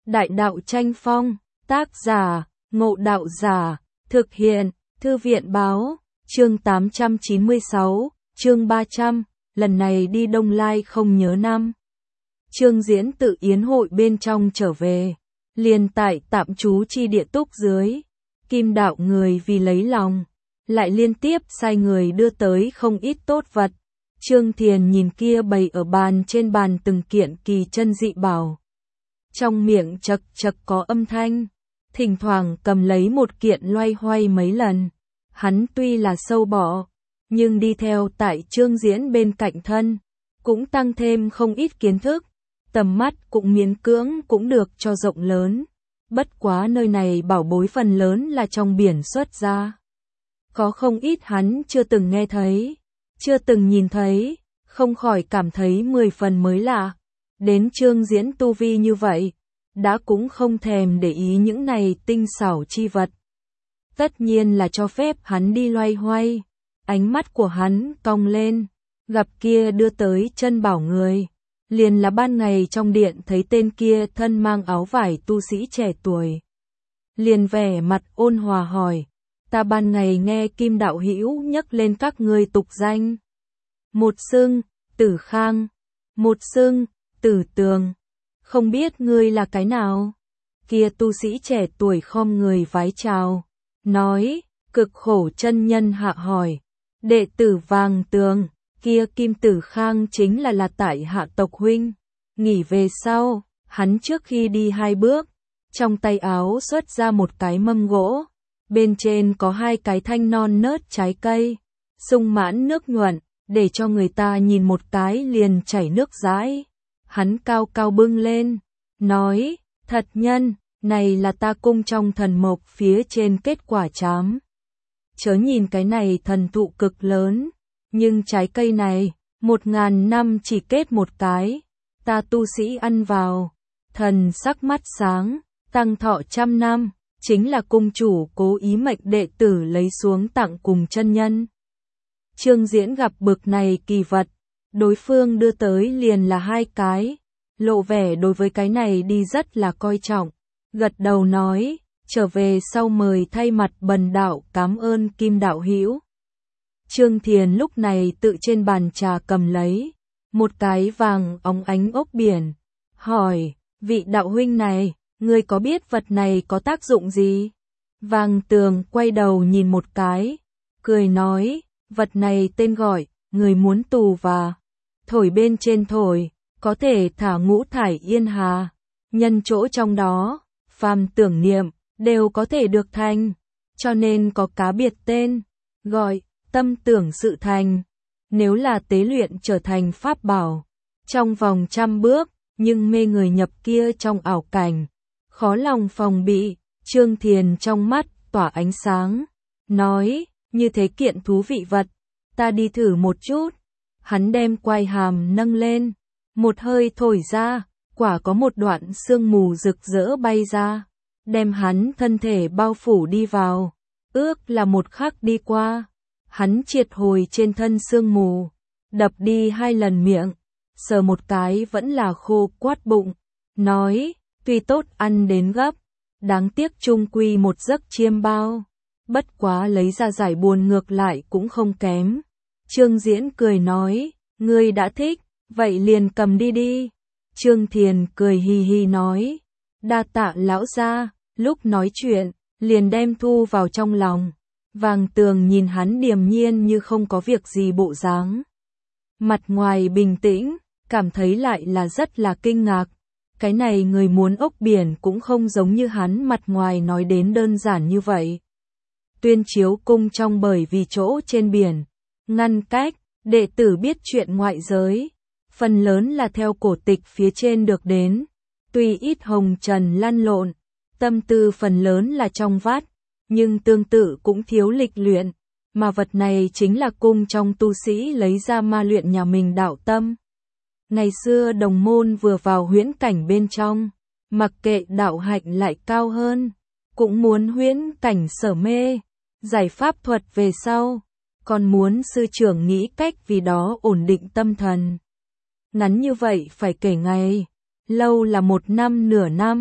Đại đạo tranh phong, tác giả, Ngộ Đạo Giả, thực hiện, Thư viện báo, chương 896, chương 300, lần này đi Đông Lai không nhớ năm. Trương Diễn tự yến hội bên trong trở về, liền tại tạm trú chi địa túc dưới. Kim đạo người vì lấy lòng, lại liên tiếp sai người đưa tới không ít tốt vật. Trương Thiền nhìn kia bày ở trên bàn từng kiện kỳ chân dị bảo. Trong miệng chật chật có âm thanh, thỉnh thoảng cầm lấy một kiện loay hoay mấy lần. Hắn tuy là sâu bọ, nhưng đi theo tại Trương Diễn bên cạnh thân, cũng tăng thêm không ít kiến thức, tầm mắt cũng miễn cưỡng cũng được cho rộng lớn. Bất quá nơi này bảo bối phần lớn là trong biển xuất ra. Có không ít hắn chưa từng nghe thấy, chưa từng nhìn thấy, không khỏi cảm thấy 10 phần mới lạ. Đến Trương Diễn tu vi như vậy, đã cũng không thèm để ý những này tinh xảo chi vật. Tất nhiên là cho phép hắn đi loay hoay. Ánh mắt của hắn cong lên, gặp kia đưa tới chân bảo người. Liền là ban ngày trong điện thấy tên kia thân mang áo vải tu sĩ trẻ tuổi. Liền vẻ mặt ôn hòa hỏi, ta ban ngày nghe Kim đạo hữu nhắc lên các ngươi tục danh. Một xưng, Tử Khang, một xưng, Tử Tường. Không biết ngươi là cái nào? Kia tu sĩ trẻ tuổi khom người vái chào, nói, cực khổ chân nhân hạ hỏi, đệ tử Vàng Tường. Kia Kim Tử Khang chính là tại hạ tộc huynh. Nghỉ về sau, hắn trước khi đi 2 bước, trong tay áo xuất ra một cái mâm gỗ, bên trên có 2 cái thanh non nớt trái cây, sung mãn nước nhuận, để cho người ta nhìn một cái liền chảy nước dãi. Hắn cao cao bưng lên, nói, thật nhân, này là ta cung trong thần mộc phía trên kết quả chám. Chớ nhìn cái này thần thụ cực lớn, nhưng trái cây này, 1000 năm chỉ kết một cái, ta tu sĩ ăn vào, thần sắc mắt sáng, tăng thọ 100 năm, chính là cung chủ cố ý mệnh đệ tử lấy xuống tặng cùng chân nhân. Trương Diễn gặp bực này kỳ vật, đối phương đưa tới liền là 2 cái, lộ vẻ đối với cái này đi rất là coi trọng, gật đầu nói, trở về sau mời thay mặt bần đạo cảm ơn Kim đạo hữu. Trương Thiền lúc này tự trên bàn trà cầm lấy một cái vàng óng ánh ốc biển, hỏi, vị đạo huynh này, ngươi có biết vật này có tác dụng gì? Vàng Tường quay đầu nhìn một cái, cười nói, vật này tên gọi, người muốn tù và thổi bên trên thổi, có thể thả ngũ thải yên hà, nhân chỗ trong đó, phàm tưởng niệm, đều có thể được thành, cho nên có cá biệt tên, gọi, tâm tưởng sự thành. Nếu là tế luyện trở thành pháp bảo, trong vòng 100 bước, nhưng mê người nhập kia trong ảo cảnh, khó lòng phòng bị. Trương Thiền trong mắt tỏa ánh sáng, nói, như thế kiện thú vị vật, ta đi thử một chút. Hắn đem quai hàm nâng lên, một hơi thổi ra, quả có một đoạn sương mù rực rỡ bay ra, đem hắn thân thể bao phủ đi vào, ước là một khắc đi qua. Hắn triệt hồi trên thân sương mù, đập đi 2 lần miệng, sờ một cái vẫn là khô quát bụng, nói, tuy tốt ăn đến gấp, đáng tiếc chung quy một giấc chiêm bao, bất quá lấy ra giải buồn ngược lại cũng không kém. Trương Diễn cười nói, ngươi đã thích, vậy liền cầm đi đi. Trương Thiền cười hì hì nói, đa tạ lão gia. Lúc nói chuyện, liền đem thu vào trong lòng. Vàng Tường nhìn hắn điềm nhiên như không có việc gì bộ dáng. Mặt ngoài bình tĩnh, cảm thấy lại là rất là kinh ngạc. Cái này người muốn ốc biển cũng không giống như hắn mặt ngoài nói đến đơn giản như vậy. Tuyên Chiếu cung trong bởi vì chỗ trên biển, ngăn cách, đệ tử biết chuyện ngoại giới, phần lớn là theo cổ tịch phía trên được đến. Tuy ít hồng trần lăn lộn, tâm tư phần lớn là trong vắt, nhưng tương tự cũng thiếu lịch luyện, mà vật này chính là cung trong tu sĩ lấy ra ma luyện nhà mình đạo tâm. Ngày xưa đồng môn vừa vào huyễn cảnh bên trong, mặc kệ đạo hạnh lại cao hơn, cũng muốn huyễn cảnh sở mê, giải pháp thuật về sau, còn muốn sư trưởng nghĩ cách vì đó ổn định tâm thần. Ngắn như vậy phải kể ngày, lâu là 1 năm nửa năm,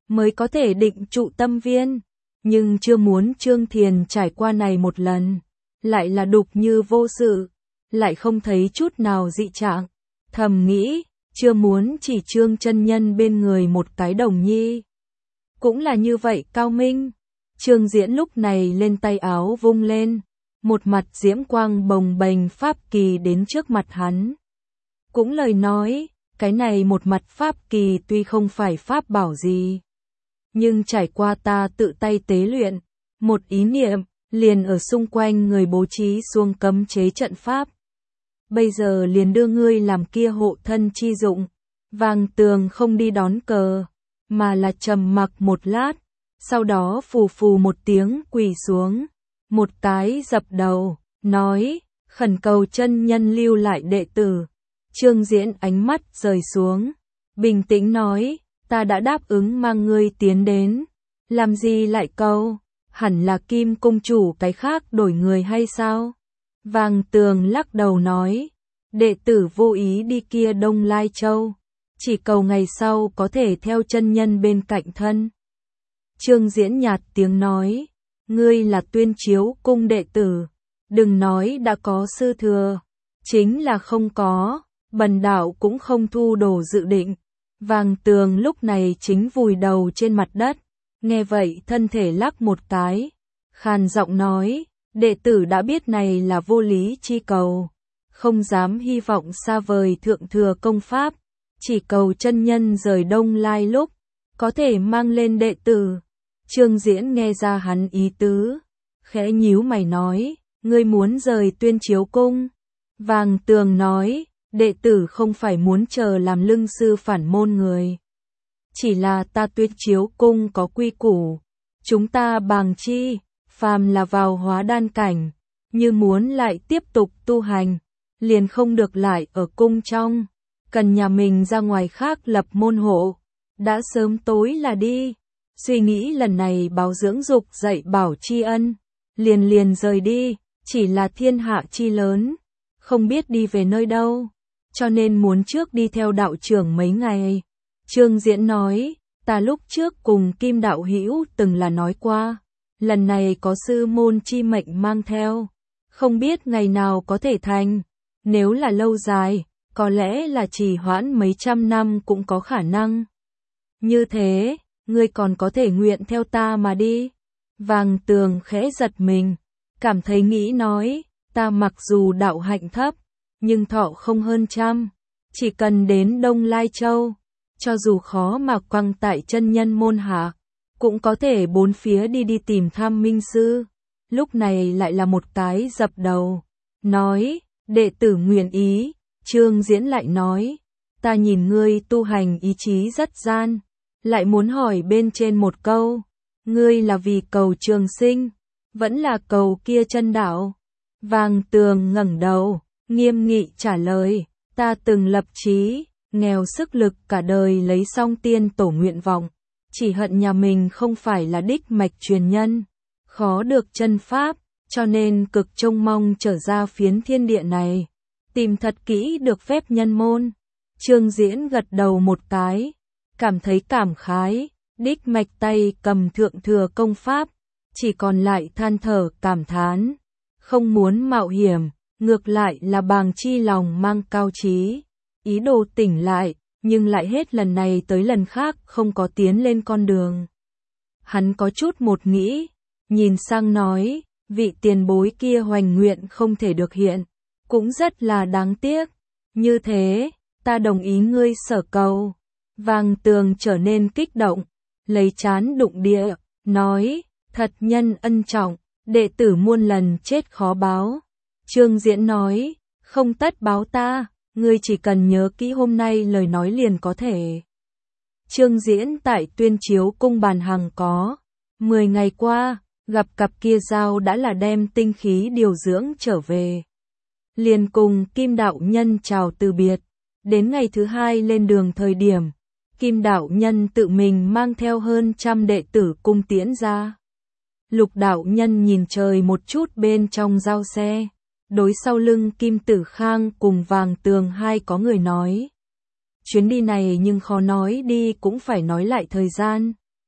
mới có thể định trụ tâm viên. Nhưng chưa muốn Trương Thiền trải qua này một lần, lại là đục như vô sự, lại không thấy chút nào dị trạng. Thầm nghĩ, chưa muốn chỉ Trương chân nhân bên người một cái đồng nhi. Cũng là như vậy cao minh. Trương Diễn lúc này lên tay áo vung lên, một mặt diễm quang bồng bềnh pháp kỳ đến trước mặt hắn. Cũng lời nói, cái này một mặt pháp kỳ tuy không phải pháp bảo gì, nhưng trải qua ta tự tay tế luyện, một ý niệm, liền ở xung quanh người bố trí xuông cấm chế trận pháp. Bây giờ liền đưa ngươi làm kia hộ thân chi dụng. Vàng Tường không đi đón cờ, mà là trầm mặc một lát, sau đó phù phù một tiếng quỳ xuống, một cái dập đầu, nói, khẩn cầu chân nhân lưu lại đệ tử. Trương Diễn ánh mắt rời xuống, bình tĩnh nói, ta đã đáp ứng mang ngươi tiến đến, làm gì lại cầu, hẳn là Kim Cung chủ cái khác đổi người hay sao? Vàng Tường lắc đầu nói, đệ tử vô ý đi kia Đông Lai Châu, chỉ cầu ngày sau có thể theo chân nhân bên cạnh thân. Trương Diễn nhạt tiếng nói, ngươi là Tuyên Chiếu cung đệ tử, đừng nói đã có sư thừa, chính là không có, bần đạo cũng không thu đồ dự định. Vàng Tường lúc này chính vùi đầu trên mặt đất, nghe vậy thân thể lắc một cái, khàn giọng nói, đệ tử đã biết này là vô lý chi cầu, không dám hy vọng xa vời thượng thừa công pháp, chỉ cầu chân nhân rời Đông Lai lúc, có thể mang lên đệ tử. Trương Diễn nghe ra hắn ý tứ, khẽ nhíu mày nói, ngươi muốn rời Tuyên Chiếu cung. Vàng Tường nói, đệ tử không phải muốn chờ làm lưng sư phản môn người. Chỉ là ta Tuyên Chiếu cung có quy củ, chúng ta bàng chi, phàm là vào hóa đan cảnh, như muốn lại tiếp tục tu hành, liền không được lại ở cung trong, cần nhà mình ra ngoài khác lập môn hộ, đã sớm tối là đi. Suy nghĩ lần này báo dưỡng dục dạy bảo tri ân, liền rời đi, chỉ là thiên hạ chi lớn, không biết đi về nơi đâu, cho nên muốn trước đi theo đạo trưởng mấy ngày. Trương Diễn nói, ta lúc trước cùng Kim đạo hữu từng là nói qua, lần này có sư môn chi mệnh mang theo, không biết ngày nào có thể thành, nếu là lâu dài, có lẽ là trì hoãn mấy trăm năm cũng có khả năng. Như thế, ngươi còn có thể nguyện theo ta mà đi. Vàng Tường khẽ giật mình, cảm thấy nghĩ nói, ta mặc dù đạo hạnh thấp, nhưng thọ không hơn trăm, chỉ cần đến Đông Lai Châu, cho dù khó mà quăng tại chân nhân môn hạ, cũng có thể bốn phía đi tìm thăm minh sư. Lúc này lại là một cái dập đầu, nói, đệ tử nguyện ý. Trương Diễn lại nói, ta nhìn ngươi tu hành ý chí rất gian, lại muốn hỏi bên trên một câu, ngươi là vì cầu trường sinh, vẫn là cầu kia chân đạo? Vàng Tường ngẩng đầu, nghiêm nghị trả lời, ta từng lập chí, nghèo sức lực cả đời lấy song tiên tổ nguyện vọng, chỉ hận nhà mình không phải là đích mạch truyền nhân, khó được chân pháp, cho nên cực trông mong trở ra phiến thiên địa này, tìm thật kỹ được phép nhân môn. Trương Diễn gật đầu một cái, cảm thấy cảm khái, đích mạch tay cầm thượng thừa công pháp, chỉ còn lại than thở cảm thán, không muốn mạo hiểm, ngược lại là bàng chi lòng mang cao trí, ý đồ tỉnh lại, nhưng lại hết lần này tới lần khác không có tiến lên con đường. Hắn có chút một nghĩ, nhìn sang nói, vị tiền bối kia hoành nguyện không thể được hiện, cũng rất là đáng tiếc, như thế, ta đồng ý ngươi sở cầu. Vàng Tường trở nên kích động, lấy trán đụng địa, nói, thật nhân ân trọng, đệ tử muôn lần chết khó báo. Trương Diễn nói, không tất báo ta, ngươi chỉ cần nhớ kỹ hôm nay lời nói liền có thể. Trương Diễn tại Tuyên Chiếu cung bàn hàng có 10 ngày qua, gặp cặp kia giao đã là đem tinh khí điều dưỡng trở về. Liền cùng Kim đạo nhân chào từ biệt, đến ngày thứ hai lên đường thời điểm, Kim đạo nhân tự mình mang theo hơn trăm đệ tử cung tiễn ra. Lục đạo nhân nhìn trời một chút bên trong giao xe, đối sau lưng Kim Tử Khang cùng Vàng Tường hai có người nói. Chuyến đi này nhưng khó nói đi cũng phải nói lại thời gian,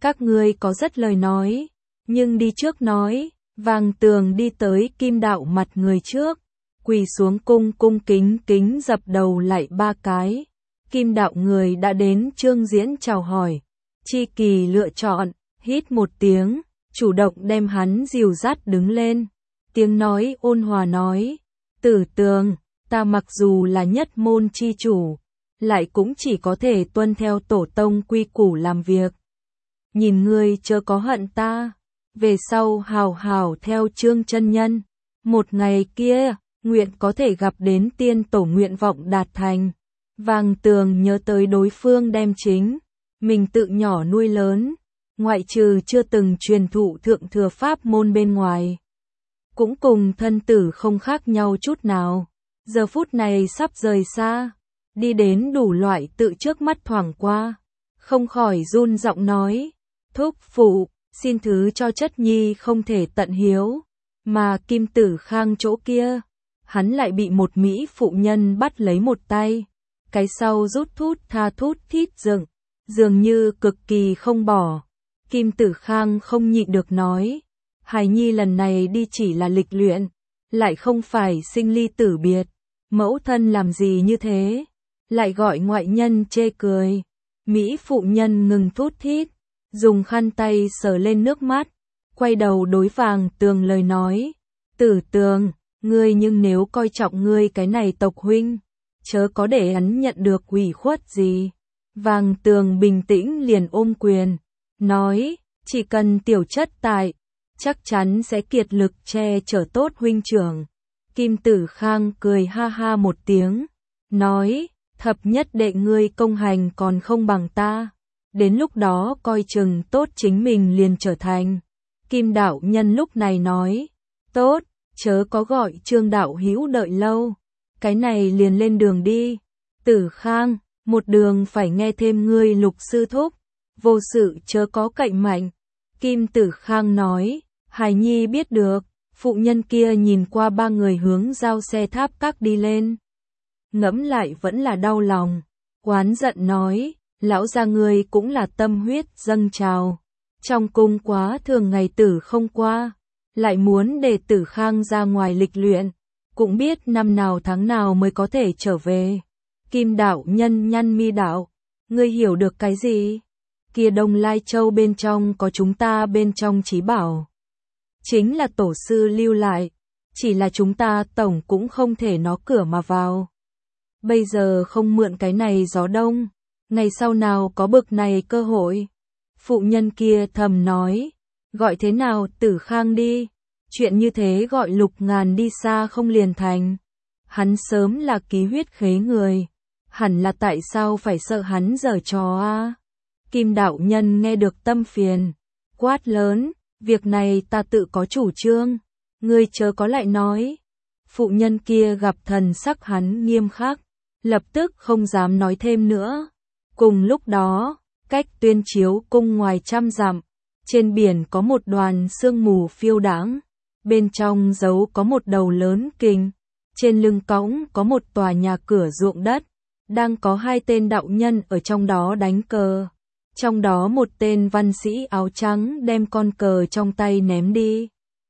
các ngươi có rất lời nói, nhưng đi trước nói. Vàng Tường đi tới Kim Đạo mặt người trước, quỳ xuống cung kính kính dập đầu lại 3 cái. Kim Đạo người đã đến Trương Diễn chào hỏi. Chi Kỳ lựa chọn, hít một tiếng, chủ động đem hắn dìu dắt đứng lên. Tiếng nói ôn hòa nói, Tử Tường, ta mặc dù là nhất môn chi chủ, lại cũng chỉ có thể tuân theo tổ tông quy củ làm việc. Nhìn ngươi chớ có hận ta, về sau hào hào theo Trương chân nhân. Một ngày kia, nguyện có thể gặp đến tiên tổ nguyện vọng đạt thành. Vàng Tường nhớ tới đối phương đem chính mình tự nhỏ nuôi lớn, ngoại trừ chưa từng truyền thụ thượng thừa pháp môn bên ngoài, cũng cùng thân tử không khác nhau chút nào. Giờ phút này sắp rời xa, đi đến đủ loại tự trước mắt thoảng qua, không khỏi run giọng nói, thúc phụ, xin thứ cho chất nhi không thể tận hiếu. Mà Kim Tử Khang chỗ kia, hắn lại bị một mỹ phụ nhân bắt lấy một tay, cái sau rút thút tha thút thít dựng, dường như cực kỳ không bỏ. Kim Tử Khang không nhịn được nói, hài nhi lần này đi chỉ là lịch luyện, lại không phải sinh ly tử biệt, mẫu thân làm gì như thế, lại gọi ngoại nhân chê cười. Mỹ phụ nhân ngừng thút thít, dùng khăn tay sờ lên nước mắt, quay đầu đối Vàng Tường lời nói, Tử Tường, ngươi nhưng nếu coi trọng ngươi cái này tộc huynh, chớ có để hắn nhận được ủy khuất gì. Vàng Tường bình tĩnh liền ôm quyền, nói, chỉ cần tiểu chất tại, chắc chắn sẽ kiệt lực che chở tốt huynh trưởng. Kim Tử Khang cười ha ha một tiếng, nói, thập nhất đệ ngươi công hành còn không bằng ta, đến lúc đó coi chừng tốt chính mình liền trở thành. Kim đạo nhân lúc này nói, tốt, chớ có gọi Trương đạo hữu đợi lâu, cái này liền lên đường đi. Tử Khang, một đường phải nghe thêm ngươi Lục sư thúc, vô sự chớ có cậy mạnh. Kim Tử Khang nói, hài nhi biết được. Phụ nhân kia nhìn qua 3 người hướng giao xe tháp các đi lên, ngẫm lại vẫn là đau lòng, oán giận nói, lão gia ngươi cũng là tâm huyết dâng trào, trong cung quá thường ngày tử không qua, lại muốn để Tử Khang ra ngoài lịch luyện, cũng biết năm nào tháng nào mới có thể trở về. Kim đạo nhân nhăn mi đạo, ngươi hiểu được cái gì? Kia Đông Lai Châu bên trong có chúng ta bên trong trí bảo, chính là tổ sư lưu lại, chỉ là chúng ta tổng cũng không thể nó cửa mà vào. Bây giờ không mượn cái này gió đông, ngày sau nào có bực này cơ hội. Phụ nhân kia thầm nói, gọi thế nào Tử Khang đi, chuyện như thế gọi Lục Ngàn đi xa không liền thành. Hắn sớm là ký huyết khế người, hẳn là tại sao phải sợ hắn giở trò a? Kim đạo nhân nghe được tâm phiền, quát lớn, việc này ta tự có chủ trương, ngươi chớ có lại nói. Phụ nhân kia gặp thần sắc hắn nghiêm khắc, lập tức không dám nói thêm nữa. Cùng lúc đó, cách Tuyên Chiếu cung ngoài 100 dặm, trên biển có một đoàn sương mù phiêu đãng, bên trong giấu có một đầu lớn kình, trên lưng cõng có một tòa nhà cửa ruộng đất, đang có 2 tên đạo nhân ở trong đó đánh cờ. Trong đó một tên văn sĩ áo trắng đem con cờ trong tay ném đi.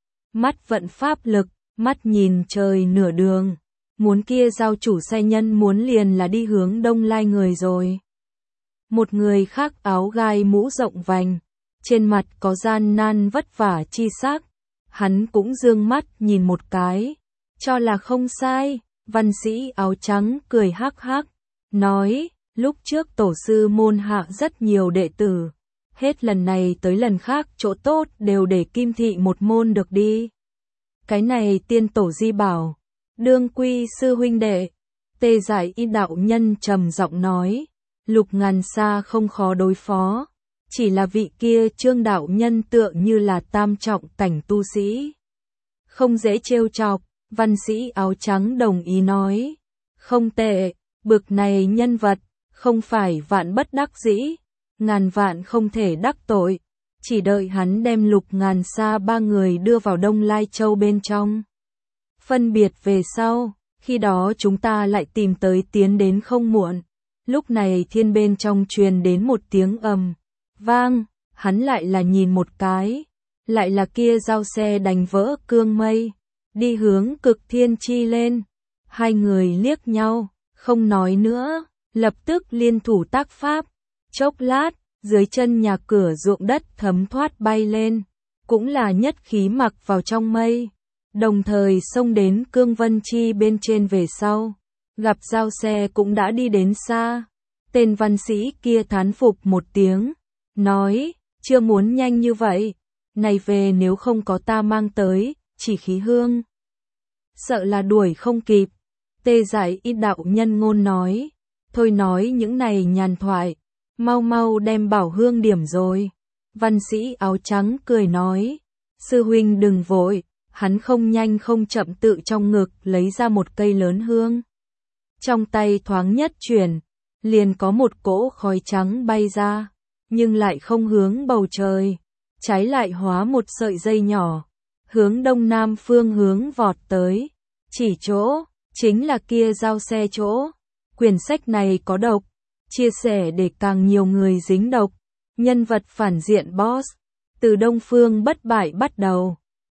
Mắt vận pháp lực, mắt nhìn trời nửa đường. Muốn kia giao chủ sai nhân muốn liền là đi hướng Đông Lai người rồi. Một người khác áo gai mũ rộng vành, trên mặt có gian nan vất vả chi sắc. Hắn cũng dương mắt nhìn một cái, cho là không sai. Văn sĩ áo trắng cười hắc hắc, nói, lúc trước tổ sư môn hạ rất nhiều đệ tử, hết lần này tới lần khác chỗ tốt đều để Kim thị một môn được đi. Cái này tiên tổ di bảo, đương quy sư huynh đệ. Tê Giải Y đạo nhân trầm giọng nói, Lục Ngàn xa không khó đối phó, chỉ là vị kia Trương đạo nhân tựa như là tam trọng cảnh tu sĩ, không dễ trêu chọc. Văn sĩ áo trắng đồng ý nói, không tệ, bực này nhân vật, không phải vạn bất đắc dĩ, ngàn vạn không thể đắc tội, chỉ đợi hắn đem Lục Ngàn xa 3 người đưa vào Đông Lai Châu bên trong. Phân biệt về sau, khi đó chúng ta lại tìm tới tiến đến không muộn. Lúc này thiên bên trong truyền đến một tiếng ầm vang, hắn lại là nhìn một cái, lại là kia giao xe đánh vỡ cương mây, đi hướng cực thiên chi lên. Hai người liếc nhau, không nói nữa, lập tức liên thủ tác pháp. Chốc lát, dưới chân nhà cửa ruộng đất thấm thoát bay lên, cũng là nhất khí mặc vào trong mây, đồng thời xông đến cương vân chi bên trên về sau. Gặp giao xe cũng đã đi đến xa, tên văn sĩ kia thán phục một tiếng, nói, chưa muốn nhanh như vậy, này về nếu không có ta mang tới, chỉ khí hương. Sợ là đuổi không kịp. Tê Giải ít đạo nhân ngôn nói, thôi nói những này nhàn thoại, mau mau đem bảo hương điểm rồi. Văn sĩ áo trắng cười nói, sư huynh đừng vội, hắn không nhanh không chậm tự trong ngực lấy ra một cây lớn hương. Trong tay thoáng nhất chuyển, liền có một cỗ khói trắng bay ra, nhưng lại không hướng bầu trời, trái lại hóa một sợi dây nhỏ, hướng đông nam phương hướng vọt tới, chỉ chỗ, chính là kia giao xe chỗ. Quyển sách này có độc, chia sẻ để càng nhiều người dính độc. Nhân vật phản diện boss, từ Đông Phương bất bại bắt đầu.